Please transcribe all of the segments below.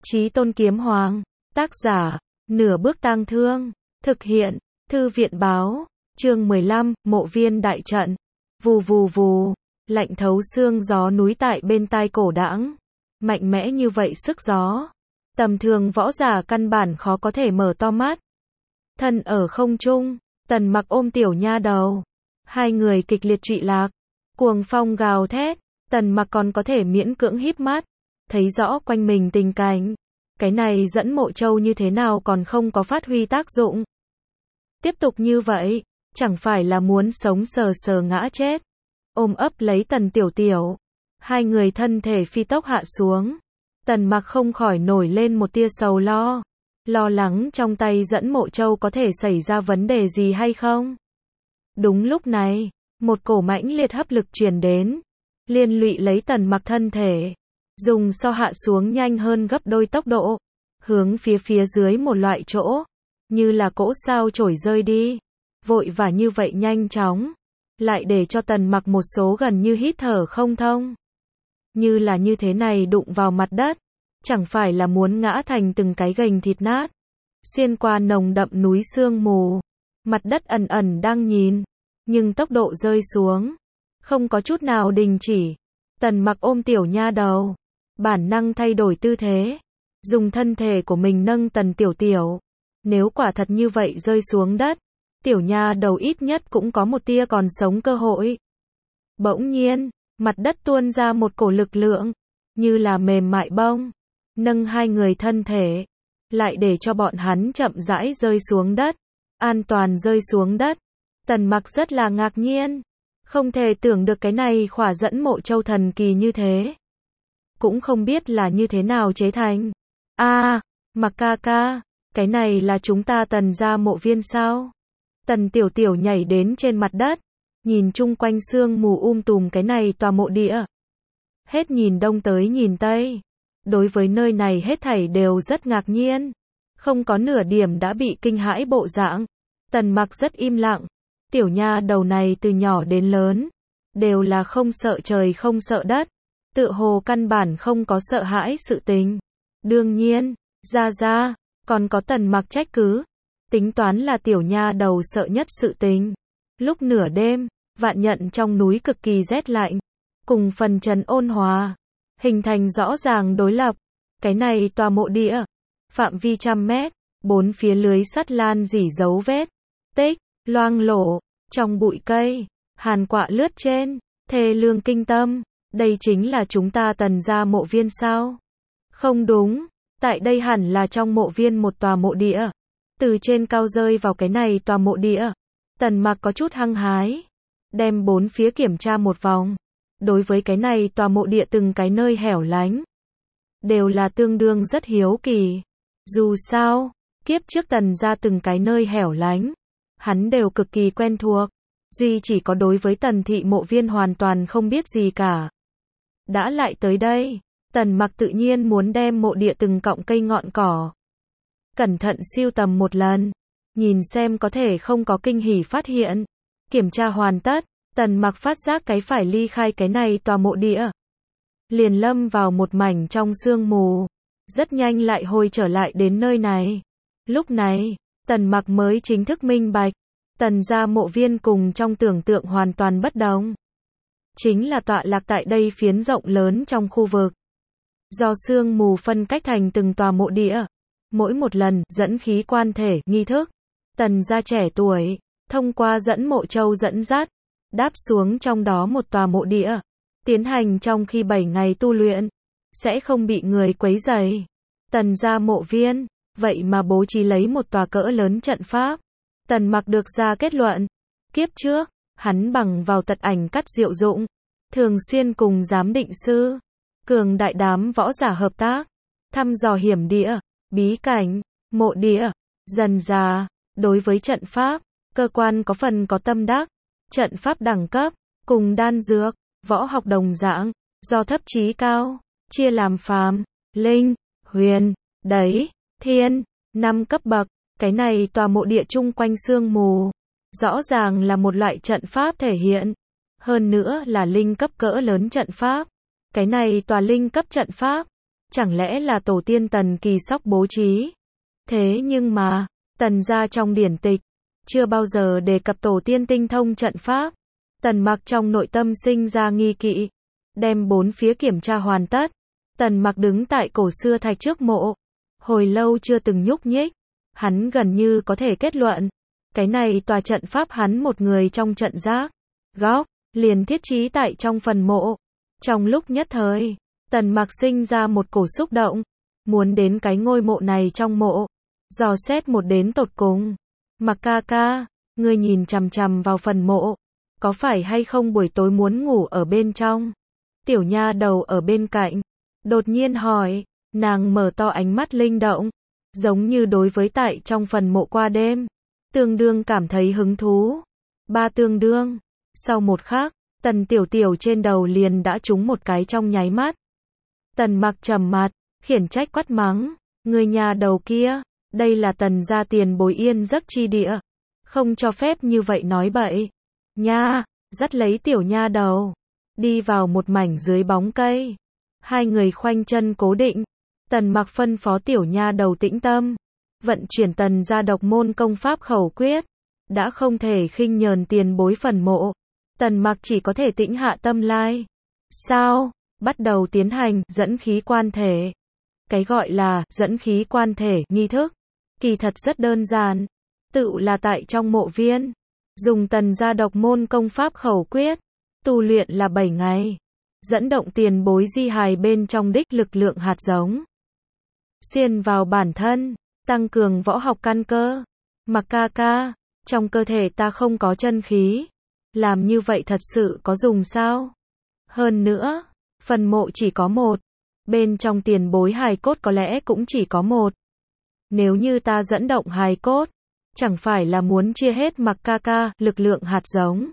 Chí Tôn Kiếm Hoàng, tác giả, Nửa Bước Tang Thương, thực hiện, Thư viện báo, chương 15, Mộ Viên Đại Trận, vù vù vù, lạnh thấu xương gió núi tại bên tai cổ đãng, mạnh mẽ như vậy sức gió, tầm thường võ giả căn bản khó có thể mở to mắt. Thân ở không trung, Tần Mặc ôm tiểu nha đầu, hai người kịch liệt trụy lạc, cuồng phong gào thét, Tần Mặc còn có thể miễn cưỡng híp mắt, thấy rõ quanh mình tình cảnh. Cái này dẫn Mộ Châu như thế nào còn không có phát huy tác dụng. Tiếp tục như vậy, chẳng phải là muốn sống sờ sờ ngã chết. Ôm ấp lấy Tần Tiểu Tiểu, hai người thân thể phi tốc hạ xuống. Tần Mặc không khỏi nổi lên một tia sầu lo, lo lắng trong tay dẫn Mộ Châu có thể xảy ra vấn đề gì hay không. Đúng lúc này, một cổ mãnh liệt hấp lực truyền đến, liên lụy lấy Tần Mặc thân thể, dùng so hạ xuống nhanh hơn gấp đôi tốc độ, hướng phía dưới một loại chỗ, như là cỗ sao chổi rơi đi, vội và như vậy nhanh chóng, lại để cho Tần Mặc một số gần như hít thở không thông. Như là như thế này đụng vào mặt đất, chẳng phải là muốn ngã thành từng cái gành thịt nát, xuyên qua nồng đậm núi sương mù, mặt đất ẩn ẩn đang nhìn, nhưng tốc độ rơi xuống, không có chút nào đình chỉ. Tần Mặc ôm tiểu nha đầu, bản năng thay đổi tư thế, dùng thân thể của mình nâng Tần Tiểu Tiểu. Nếu quả thật như vậy rơi xuống đất, tiểu nha đầu ít nhất cũng có một tia còn sống cơ hội. Bỗng nhiên, mặt đất tuôn ra một cổ lực lượng, như là mềm mại bông, nâng hai người thân thể, lại để cho bọn hắn chậm rãi rơi xuống đất, an toàn rơi xuống đất. Tần Mặc rất là ngạc nhiên, không thể tưởng được cái này khỏa dẫn Mộ Châu thần kỳ như thế. Cũng không biết là như thế nào chế thành. Mặc ca ca, cái này là chúng ta Tần gia mộ viên sao? Tần Tiểu Tiểu nhảy đến trên mặt đất, nhìn chung quanh sương mù tùm cái này tòa mộ địa. Hết nhìn đông tới nhìn tây, đối với nơi này hết thảy đều rất ngạc nhiên, không có nửa điểm đã bị kinh hãi bộ dạng. Tần Mặc rất im lặng, tiểu nha đầu này từ nhỏ đến lớn, đều là không sợ trời không sợ đất, tựa hồ căn bản không có sợ hãi sự tình. Đương nhiên, ra, còn có Tần Mặc trách cứ, tính toán là tiểu nha đầu sợ nhất sự tình. Lúc nửa đêm, vạn nhận trong núi cực kỳ rét lạnh, cùng phần trần ôn hòa, hình thành rõ ràng đối lập. Cái này tòa mộ địa, phạm vi trăm mét, bốn phía lưới sắt lan rỉ dấu vết, tích, loang lổ, trong bụi cây, hàn quạ lướt trên, thê lương kinh tâm. Đây chính là chúng ta Tần gia mộ viên sao? Không đúng, tại đây hẳn là trong mộ viên một tòa mộ địa. Từ trên cao rơi vào cái này tòa mộ địa, Tần Mặc có chút hăng hái, đem bốn phía kiểm tra một vòng. Đối với cái này tòa mộ địa từng cái nơi hẻo lánh, đều là tương đương rất hiếu kỳ. Dù sao, kiếp trước Tần gia từng cái nơi hẻo lánh, hắn đều cực kỳ quen thuộc. Duy chỉ có đối với Tần thị mộ viên hoàn toàn không biết gì cả. Đã lại tới đây, Tần Mặc tự nhiên muốn đem mộ địa từng cọng cây ngọn cỏ cẩn thận siêu tầm một lần, nhìn xem có thể không có kinh hỉ phát hiện. Kiểm tra hoàn tất, Tần Mặc phát giác cái phải ly khai cái này tòa mộ địa, liền lâm vào một mảnh trong sương mù, rất nhanh lại hồi trở lại đến nơi này. Lúc này, Tần Mặc mới chính thức minh bạch, Tần gia mộ viên cùng trong tưởng tượng hoàn toàn bất đồng. Chính là tọa lạc tại đây phiến rộng lớn trong khu vực, do sương mù phân cách thành từng tòa mộ địa. Mỗi một lần dẫn khí quan thể nghi thức, Tần gia trẻ tuổi thông qua dẫn Mộ Châu dẫn dắt, đáp xuống trong đó một tòa mộ địa, tiến hành trong khi 7 ngày tu luyện, sẽ không bị người quấy rầy. Tần gia mộ viên, vậy mà bố trí lấy một tòa cỡ lớn trận pháp. Tần Mặc được ra kết luận, kiếp trước, hắn bằng vào tật ảnh cắt diệu dụng, thường xuyên cùng giám định sư, cường đại đám võ giả hợp tác, thăm dò hiểm địa, bí cảnh, mộ địa. Dần dà, đối với trận pháp, cơ quan có phần có tâm đắc. Trận pháp đẳng cấp, cùng đan dược, võ học đồng dạng, do thấp chí cao, chia làm phàm, linh, huyền, đẩy, thiên, 5 cấp bậc. Cái này tòa mộ địa chung quanh sương mù, rõ ràng là một loại trận pháp thể hiện, hơn nữa là linh cấp cỡ lớn trận pháp. Cái này tòa linh cấp trận pháp, chẳng lẽ là tổ tiên Tần Kỳ Sóc bố trí? Thế nhưng mà, Tần gia trong điển tịch, chưa bao giờ đề cập tổ tiên tinh thông trận pháp. Tần Mặc trong nội tâm sinh ra nghi kỵ, đem bốn phía kiểm tra hoàn tất. Tần Mặc đứng tại cổ xưa thạch trước mộ, hồi lâu chưa từng nhúc nhích. Hắn gần như có thể kết luận, cái này tòa trận pháp hắn một người trong trận giác, góc, liền thiết trí tại trong phần mộ. Trong lúc nhất thời, Tần Mặc sinh ra một cổ xúc động, muốn đến cái ngôi mộ này trong mộ, dò xét một đến tột cùng. Mặc ca ca, ngươi nhìn chằm chằm vào phần mộ, có phải hay không buổi tối muốn ngủ ở bên trong? Tiểu nha đầu ở bên cạnh, đột nhiên hỏi, nàng mở to ánh mắt linh động, giống như đối với tại trong phần mộ qua đêm, tương đương cảm thấy hứng thú. Ba tương đương, sau một khắc, Tần Tiểu Tiểu trên đầu liền đã trúng một cái trong nháy mắt. Tần Mặc trầm mặt, khiển trách quát mắng, người nhà đầu kia, đây là Tần gia tiền bối yên giấc chi địa, không cho phép như vậy nói bậy. Nha, dắt lấy tiểu nha đầu, đi vào một mảnh dưới bóng cây. Hai người khoanh chân cố định, Tần Mặc phân phó tiểu nha đầu tĩnh tâm, vận chuyển Tần gia độc môn công pháp khẩu quyết, đã không thể khinh nhờn tiền bối phần mộ. Tần Mặc chỉ có thể tĩnh hạ tâm lai. Sao? Bắt đầu tiến hành dẫn khí quan thể. Cái gọi là dẫn khí quan thể nghi thức, kỳ thật rất đơn giản, tự là tại trong mộ viên, dùng Tần gia độc môn công pháp khẩu quyết, tu luyện là 7 ngày, dẫn động tiền bối di hài bên trong đích lực lượng hạt giống, xuyên vào bản thân, tăng cường võ học căn cơ. Mặc ca ca, trong cơ thể ta không có chân khí, làm như vậy thật sự có dùng sao? Hơn nữa, phần mộ chỉ có một, bên trong tiền bối hài cốt có lẽ cũng chỉ có một. Nếu như ta dẫn động hài cốt, chẳng phải là muốn chia hết Mặc ca ca lực lượng hạt giống?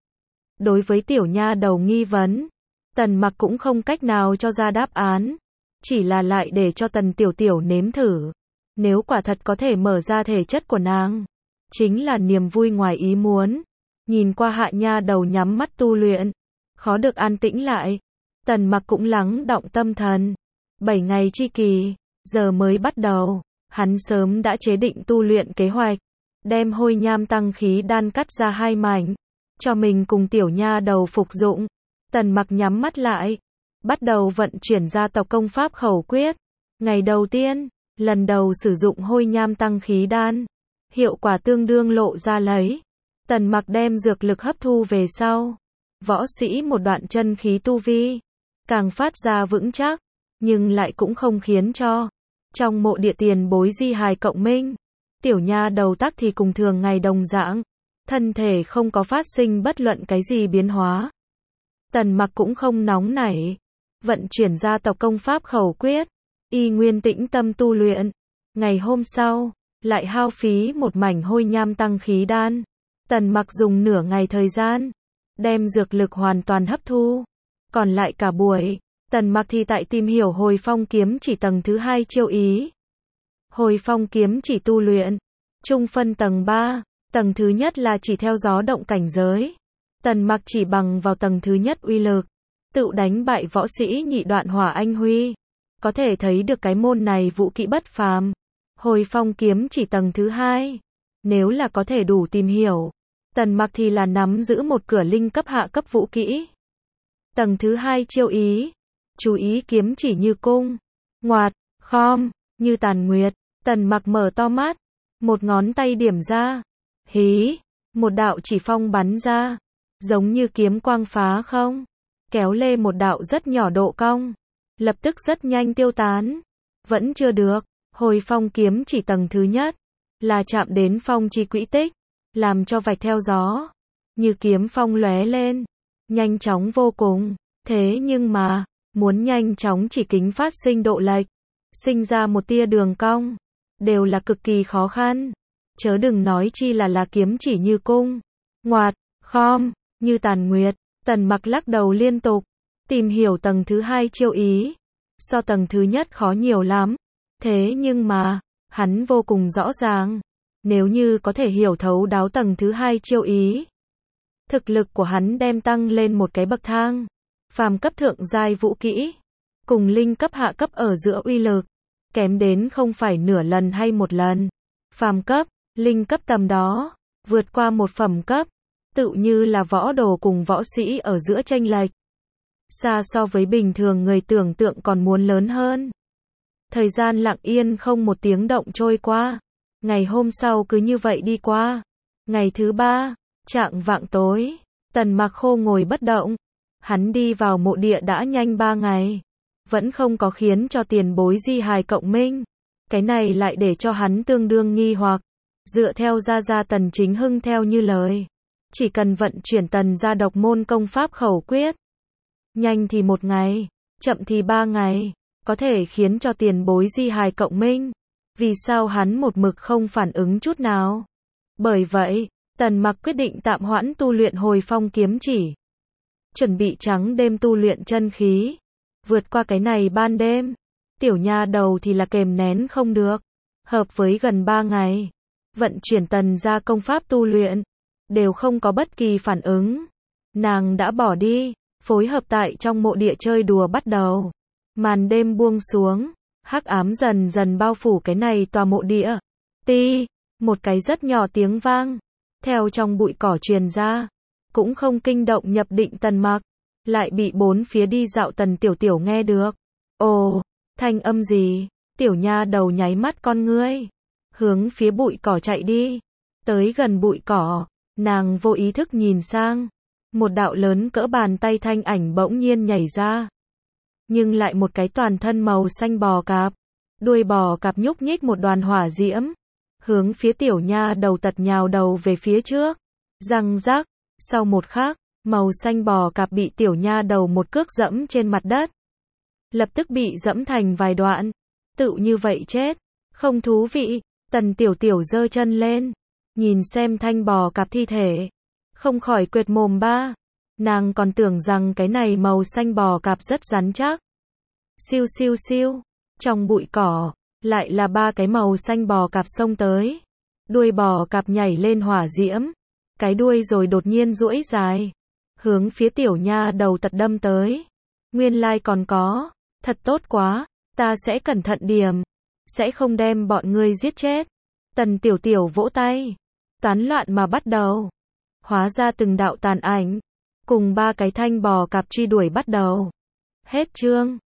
Đối với tiểu nha đầu nghi vấn, Tần Mặc cũng không cách nào cho ra đáp án, chỉ là lại để cho Tần Tiểu Tiểu nếm thử. Nếu quả thật có thể mở ra thể chất của nàng, chính là niềm vui ngoài ý muốn. Nhìn qua hạ nha đầu nhắm mắt tu luyện, khó được an tĩnh lại. Tần Mặc cũng lắng động tâm thần. 7 ngày chi kỳ, giờ mới bắt đầu. Hắn sớm đã chế định tu luyện kế hoạch, đem hôi nham tăng khí đan cắt ra 2 mảnh, cho mình cùng tiểu nha đầu phục dụng. Tần Mặc nhắm mắt lại, bắt đầu vận chuyển gia tộc công pháp khẩu quyết. Ngày đầu tiên, lần đầu sử dụng hôi nham tăng khí đan, hiệu quả tương đương lộ ra lấy. Tần Mặc đem dược lực hấp thu về sau, võ sĩ một đoạn chân khí tu vi, càng phát ra vững chắc, nhưng lại cũng không khiến cho trong mộ địa tiền bối di hài cộng minh. Tiểu nha đầu tắc thì cùng thường ngày đồng dạng, thân thể không có phát sinh bất luận cái gì biến hóa. Tần Mặc cũng không nóng nảy, vận chuyển gia tộc công pháp khẩu quyết, y nguyên tĩnh tâm tu luyện. Ngày hôm sau, lại hao phí một mảnh hôi nham tăng khí đan. Tần Mặc dùng nửa ngày thời gian, đem dược lực hoàn toàn hấp thu. Còn lại cả buổi, Tần Mặc thì tại tìm hiểu hồi phong kiếm chỉ tầng thứ 2 chiêu ý. Hồi phong kiếm chỉ tu luyện, trung phân tầng 3, tầng thứ nhất là chỉ theo gió động cảnh giới. Tần Mặc chỉ bằng vào tầng thứ nhất uy lực, tự đánh bại võ sĩ nhị đoạn hỏa anh huy. Có thể thấy được cái môn này vũ kỹ bất phàm. Hồi phong kiếm chỉ tầng thứ 2, nếu là có thể đủ tìm hiểu, Tần Mặc thì là nắm giữ một cửa linh cấp hạ cấp vũ kỹ. Tầng thứ 2 chiêu ý, chú ý kiếm chỉ như cung, ngoạt, khom, như tàn nguyệt. Tần Mặc mở to mắt, một ngón tay điểm ra, hí, một đạo chỉ phong bắn ra, giống như kiếm quang phá không, kéo lê một đạo rất nhỏ độ cong, lập tức rất nhanh tiêu tán. Vẫn chưa được, hồi phong kiếm chỉ tầng thứ nhất, là chạm đến phong chi quỹ tích, làm cho vạch theo gió, như kiếm phong lóe lên, nhanh chóng vô cùng. Thế nhưng mà, muốn nhanh chóng chỉ kính phát sinh độ lệch, sinh ra một tia đường cong, đều là cực kỳ khó khăn. Chớ đừng nói chi là kiếm chỉ như cung, ngoạt, khom, như tàn nguyệt. Tần Mặc lắc đầu liên tục, tìm hiểu tầng thứ 2 chiêu ý, so tầng thứ nhất khó nhiều lắm. Thế nhưng mà, hắn vô cùng rõ ràng, nếu như có thể hiểu thấu đáo tầng thứ 2 chiêu ý, thực lực của hắn đem tăng lên một cái bậc thang, phàm cấp thượng giai vũ kỹ. cùng linh cấp hạ cấp ở giữa uy lực, kém đến không phải nửa lần hay một lần. Phàm cấp, linh cấp tầm đó, vượt qua một phẩm cấp, tự như là võ đồ cùng võ sĩ ở giữa chênh lệch. Xa so với bình thường người tưởng tượng còn muốn lớn hơn. Thời gian lặng yên không một tiếng động trôi qua. Ngày hôm sau cứ như vậy đi qua. Ngày thứ 3, chạng vạng tối, Tần Mặc Khô ngồi bất động. Hắn đi vào mộ địa đã nhanh 3 ngày. Vẫn không có khiến cho tiền bối di hài cộng minh. Cái này lại để cho hắn tương đương nghi hoặc. Dựa theo gia Tần Chính Hưng theo như lời. Chỉ cần vận chuyển Tần gia độc môn công pháp khẩu quyết. Nhanh thì 1 ngày, chậm thì 3 ngày. Có thể khiến cho tiền bối di hài cộng minh. Vì sao hắn một mực không phản ứng chút nào? Bởi vậy, Tần Mặc quyết định tạm hoãn tu luyện hồi phong kiếm chỉ. Chuẩn bị trắng đêm tu luyện chân khí. Vượt qua cái này ban đêm. Tiểu nha đầu thì là kềm nén không được. Hợp với gần 3 ngày. Vận chuyển Tần gia công pháp tu luyện. Đều không có bất kỳ phản ứng. Nàng đã bỏ đi. Phối hợp tại trong mộ địa chơi đùa bắt đầu. Màn đêm buông xuống. Hắc ám dần dần bao phủ cái này tòa mộ địa. Ti, một cái rất nhỏ tiếng vang. Theo trong bụi cỏ truyền ra. Cũng không kinh động nhập định Tần Mặc. Lại bị bốn phía đi dạo Tần Tiểu Tiểu nghe được. Ồ, thanh âm gì? Tiểu nha đầu nháy mắt con ngươi. Hướng phía bụi cỏ chạy đi. Tới gần bụi cỏ. Nàng vô ý thức nhìn sang. Một đạo lớn cỡ bàn tay thanh ảnh bỗng nhiên nhảy ra. Nhưng lại một cái toàn thân màu xanh bò cạp. Đuôi bò cạp nhúc nhích một đoàn hỏa diễm. Hướng phía tiểu nha đầu tật nhào đầu về phía trước. Răng rắc. Sau một khắc, màu xanh bò cạp bị tiểu nha đầu một cước dẫm trên mặt đất. Lập tức bị dẫm thành vài đoạn. Tự như vậy chết. Không thú vị. Tần Tiểu Tiểu giơ chân lên. Nhìn xem thanh bò cạp thi thể. Không khỏi quệt mồm ba. Nàng còn tưởng rằng cái này màu xanh bò cạp rất rắn chắc. Siêu siêu siêu. Trong bụi cỏ, lại là 3 cái màu xanh bò cạp xông tới. Đuôi bò cạp nhảy lên hỏa diễm. Cái đuôi rồi đột nhiên duỗi dài. Hướng phía tiểu nha đầu tật đâm tới. Nguyên lai còn có. Thật tốt quá. Ta sẽ cẩn thận điểm. Sẽ không đem bọn ngươi giết chết. Tần Tiểu Tiểu vỗ tay. Tán loạn mà bắt đầu. Hóa ra từng đạo tàn ảnh. Cùng 3 cái thanh bò cạp truy đuổi bắt đầu. Hết chương.